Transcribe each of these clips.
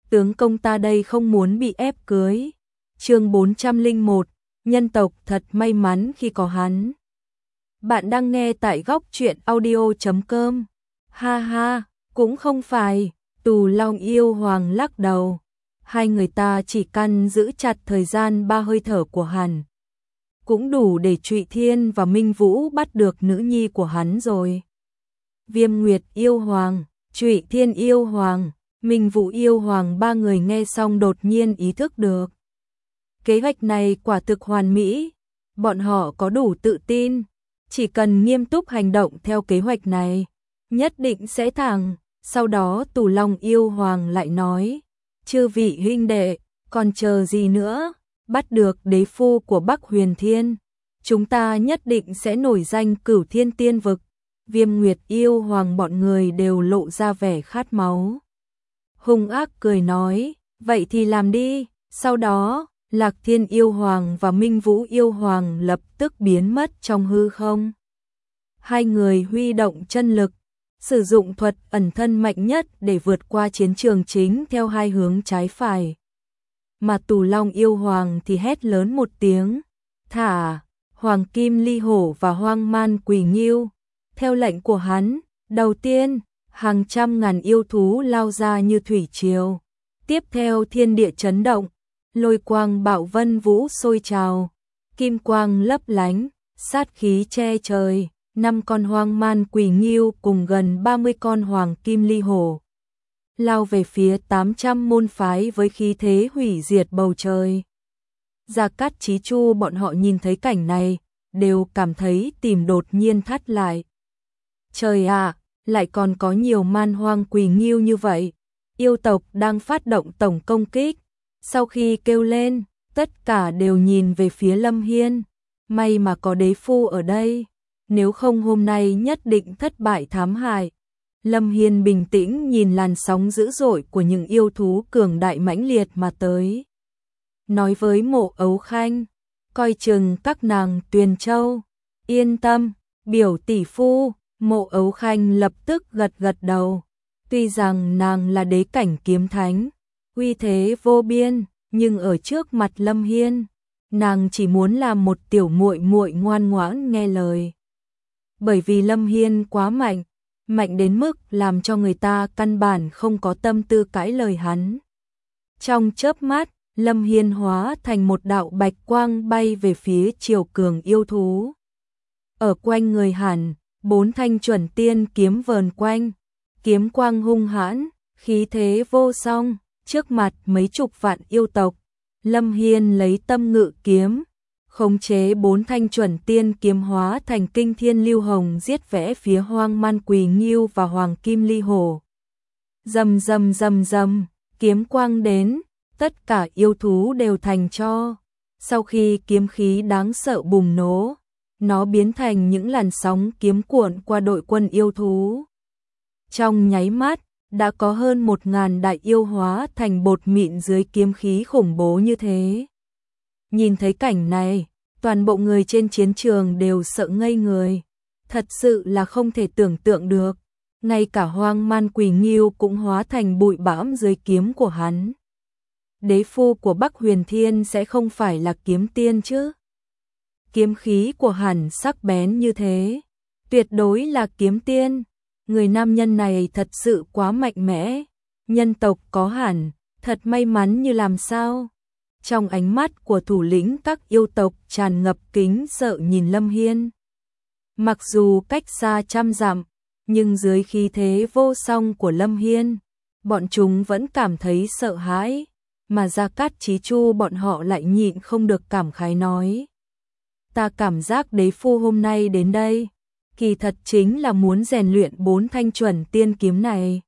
tướng công ta đây không muốn bị ép cưới. Chương 401, nhân tộc thật may mắn khi có hắn. Bạn đang nghe tại góc truyện audio.com. Ha ha, cũng không phải, Tù Long Yêu Hoàng lắc đầu. Hai người ta chỉ cần giữ chặt thời gian 3 hơi thở của hắn, cũng đủ để Trụy Thiên và Minh Vũ bắt được nữ nhi của hắn rồi. Viêm Nguyệt Yêu Hoàng, Trụy Thiên Yêu Hoàng, Minh Vũ Yêu Hoàng, ba người nghe xong đột nhiên ý thức được. Kế hoạch này quả thực hoàn mỹ, bọn họ có đủ tự tin, chỉ cần nghiêm túc hành động theo kế hoạch này, nhất định sẽ thắng. Sau đó Tù Long Yêu Hoàng lại nói, chư vị huynh đệ, còn chờ gì nữa, bắt được đế phu của Bắc Huyền Thiên, chúng ta nhất định sẽ nổi danh Cửu Thiên Tiên Vực. Viêm Nguyệt Yêu Hoàng bọn người đều lộ ra vẻ khát máu. Hung ác cười nói, vậy thì làm đi. Sau đó, Lạc Thiên Yêu Hoàng và Minh Vũ Yêu Hoàng lập tức biến mất trong hư không. Hai người huy động chân lực, sử dụng thuật ẩn thân mạnh nhất để vượt qua chiến trường chính theo hai hướng trái phải. Mà Tù Long Yêu Hoàng thì hét lớn một tiếng, thả Hoàng Kim Ly Hổ và Hoang Man Quỷ Nghiêu. Theo lệnh của hắn, đầu tiên, hàng trăm ngàn yêu thú lao ra như thủy triều. Tiếp theo thiên địa chấn động, lôi quang bạo vân vũ sôi trào, kim quang lấp lánh, sát khí che trời. 5 con Hoang Man Quỷ Nghiêu cùng gần 30 con Hoàng Kim Ly Hổ lao về phía 800 môn phái với khí thế hủy diệt bầu trời. Gia Cát Chí Chu bọn họ nhìn thấy cảnh này, đều cảm thấy tim đột nhiên thắt lại. Trời ạ, lại còn có nhiều man hoang quỷ nghiêu như vậy. Yêu tộc đang phát động tổng công kích. Sau khi kêu lên, tất cả đều nhìn về phía Lâm Hiên. May mà có đế phu ở đây, nếu không hôm nay nhất định thất bại thảm hại. Lâm Hiên bình tĩnh nhìn làn sóng dữ dội của những yêu thú cường đại mãnh liệt mà tới. Nói với Mộ Ấu Khanh, coi chừng các nàng Tuyền Châu. Yên tâm, biểu tỷ phu. Mộ Ấu Khanh lập tức gật gật đầu. Tuy rằng nàng là đế cảnh kiếm thánh, uy thế vô biên, nhưng ở trước mặt Lâm Hiên, nàng chỉ muốn làm một tiểu muội muội ngoan ngoãn nghe lời. Bởi vì Lâm Hiên quá mạnh, mạnh đến mức làm cho người ta căn bản không có tâm tư cãi lời hắn. Trong chớp mắt, Lâm Hiên hóa thành một đạo bạch quang bay về phía triều cường yêu thú. Ở quanh người hắn, 4 thanh chuẩn tiên kiếm vờn quanh, kiếm quang hung hãn, khí thế vô song, trước mặt mấy chục vạn yêu tộc. Lâm Hiên lấy tâm ngự kiếm, khống chế 4 thanh chuẩn tiên kiếm hóa thành kinh thiên lưu hồng giết vẽ phía Hoang Man Quỷ Nghiêu và Hoàng Kim Ly Hổ. Rầm rầm rầm rầm, kiếm quang đến, tất cả yêu thú đều thành tro. Sau khi kiếm khí đáng sợ bùng nổ, nó biến thành những làn sóng kiếm cuộn qua đội quân yêu thú. Trong nháy mắt, đã có hơn 1000 đại yêu hóa thành bột mịn dưới kiếm khí khủng bố như thế. Nhìn thấy cảnh này, toàn bộ người trên chiến trường đều sợ ngây người. Thật sự là không thể tưởng tượng được. Ngay cả Hoang Man Quỷ Nghiêu cũng hóa thành bụi bãm dưới kiếm của hắn. Đế phu của Bắc Huyền Thiên sẽ không phải là kiếm tiên chứ? Kiếm khí của hắn sắc bén như thế, tuyệt đối là kiếm tiên. Người nam nhân này thật sự quá mạnh mẽ. Nhân tộc có hắn, thật may mắn như làm sao? Trong ánh mắt của thủ lĩnh các yêu tộc tràn ngập kính sợ nhìn Lâm Hiên. Mặc dù cách xa trăm dặm, nhưng dưới khí thế vô song của Lâm Hiên, bọn chúng vẫn cảm thấy sợ hãi, mà Gia Cát Chí Chu bọn họ lại nhịn không được cảm khái nói. Ta cảm giác đế phu hôm nay đến đây, kỳ thật chính là muốn rèn luyện 4 thanh chuẩn tiên kiếm này.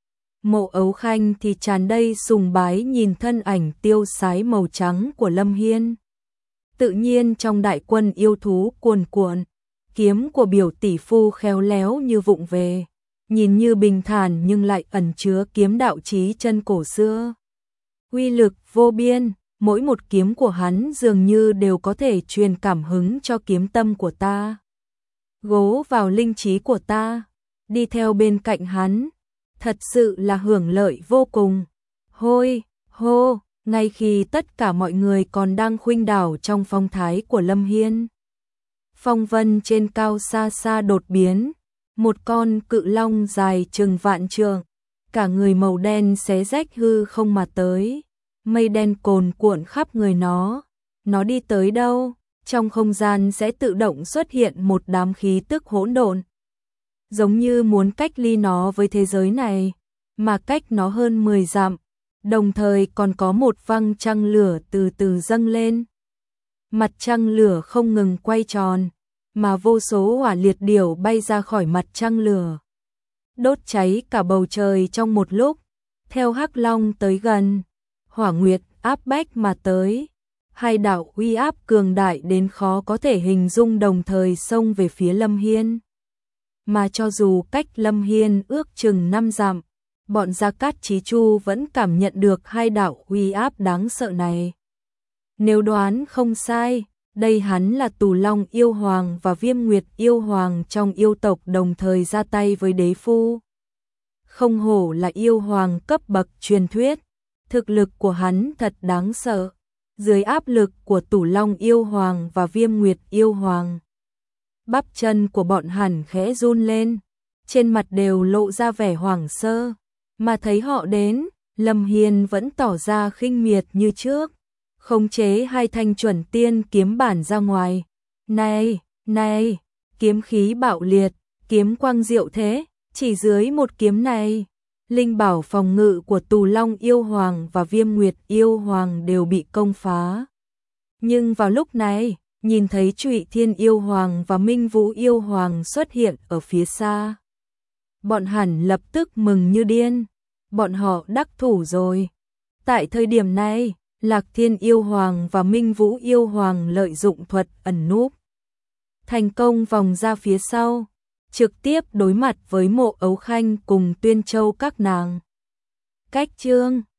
Mộ Ấu Khanh thì tràn đầy sùng bái nhìn thân ảnh tiêu sái màu trắng của Lâm Hiên. Tự nhiên trong đại quân yêu thú cuồn cuộn, kiếm của biểu tỷ phu khéo léo như vụng về, nhìn như bình thản nhưng lại ẩn chứa kiếm đạo chí chân cổ xưa. Uy lực vô biên, mỗi một kiếm của hắn dường như đều có thể truyền cảm hứng cho kiếm tâm của ta, gố vào linh trí của ta, đi theo bên cạnh hắn, thật sự là hưởng lợi vô cùng. Hôi, hô, ngay khi tất cả mọi người còn đang khuynh đảo trong phong thái của Lâm Hiên. Phong vân trên cao xa xa đột biến, một con cự long dài chừng vạn trượng, cả người màu đen xé rách hư không mà tới, mây đen cồn cuộn khắp người nó đi tới đâu, trong không gian sẽ tự động xuất hiện một đám khí tức hỗn độn, giống như muốn cách ly nó với thế giới này, mà cách nó hơn 10 dặm, đồng thời còn có một vầng trăng lửa từ từ dâng lên. Mặt trăng lửa không ngừng quay tròn, mà vô số hỏa liệt điểu bay ra khỏi mặt trăng lửa, đốt cháy cả bầu trời trong một lúc. Theo Hắc Long tới gần, Hỏa Nguyệt áp bách mà tới, hai đạo uy áp cường đại đến khó có thể hình dung đồng thời xông về phía Lâm Hiên. Mà cho dù cách Lâm Hiên ước chừng 5 dặm, bọn Gia Cát Chí Chu vẫn cảm nhận được hai đạo uy áp đáng sợ này. Nếu đoán không sai, đây hắn là Tù Long Yêu Hoàng và Viêm Nguyệt Yêu Hoàng trong yêu tộc đồng thời ra tay với đế phu. Không hổ là yêu hoàng cấp bậc truyền thuyết, thực lực của hắn thật đáng sợ. Dưới áp lực của Tù Long Yêu Hoàng và Viêm Nguyệt Yêu Hoàng, bắp chân của bọn hẳn khẽ run lên, trên mặt đều lộ ra vẻ hoảng sơ, mà thấy họ đến, Lâm Hiên vẫn tỏ ra khinh miệt như trước, khống chế hai thanh chuẩn tiên kiếm bản ra ngoài. Này, này, kiếm khí bạo liệt, kiếm quang diệu thế, chỉ dưới một kiếm này, linh bảo phòng ngự của Tù Long Yêu Hoàng và Viêm Nguyệt Yêu Hoàng đều bị công phá. Nhưng vào lúc này, nhìn thấy Trụy Thiên Yêu Hoàng và Minh Vũ Yêu Hoàng xuất hiện ở phía xa, bọn hẳn lập tức mừng như điên, bọn họ đắc thủ rồi. Tại thời điểm này, Lạc Thiên Yêu Hoàng và Minh Vũ Yêu Hoàng lợi dụng thuật ẩn núp, thành công vòng ra phía sau, trực tiếp đối mặt với Mộ Ấu Khanh cùng Tuyên Châu các nàng. Cách chương